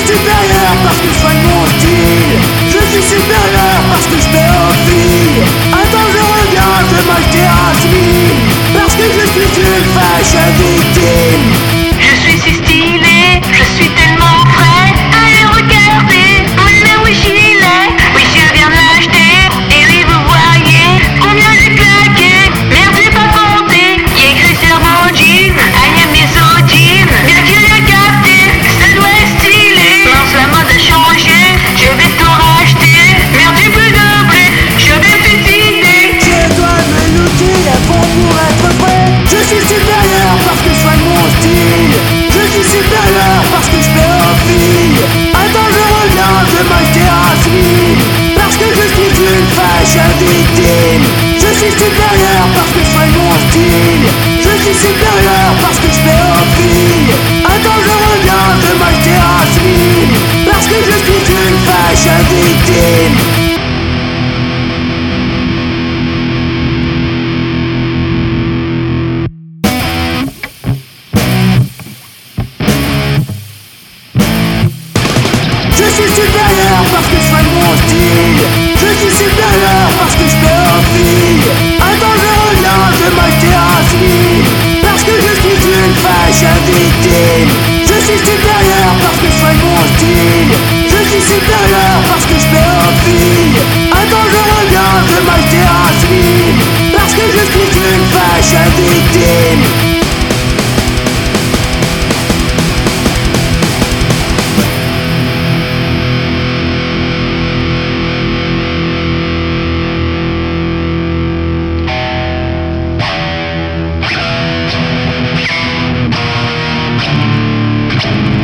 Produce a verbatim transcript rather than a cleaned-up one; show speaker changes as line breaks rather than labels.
supérieur parce que je soigne mon style. Je suis supérieur parce que je fais office. Attends, je reviens, je vais m'acheter un slim. Parce que je suis une fashion victime.
Je suis si stylé, je suis tellement frais. Allez regarder, mon numéro gilet. Oui, je viens de l'acheter. Et oui, vous voyez combien j'ai claqué. Merde, j'ai pas compté. Y'a écrit sur mon jean, Agnès Misogyne. Bien qu'il ait capté, ça doit être stylé. Mince, la mode a changé, je vais tout racheter. Merde, j'ai plus de blé, je vais pétiner.
Je dois me looter à fond pour être prêt. Je suis supérieur parce que je soigne mon style. Je suis supérieur parce que je fais office. Attends, je reviens, je vais m'acheter un slim. Parce que je suis une fashion victime. Je suis supérieur parce que je soigne mon style. Je suis supérieur parce que je fais office. Attends, je reviens, je vais m'acheter un slim. Parce que je suis une fashion victime. Je suis supérieur parce que je soigne mon style. Je suis supérieur parce que je fais office. Attends, je reviens, je vais m'acheter un slim. Parce que je suis une fashion victime. Je suis supérieur parce que je soigne mon style. Je suis supérieur parce que je fais office. Attends, je reviens, je vais m'acheter un slim. Parce que je suis une fashion victime.
Thank you.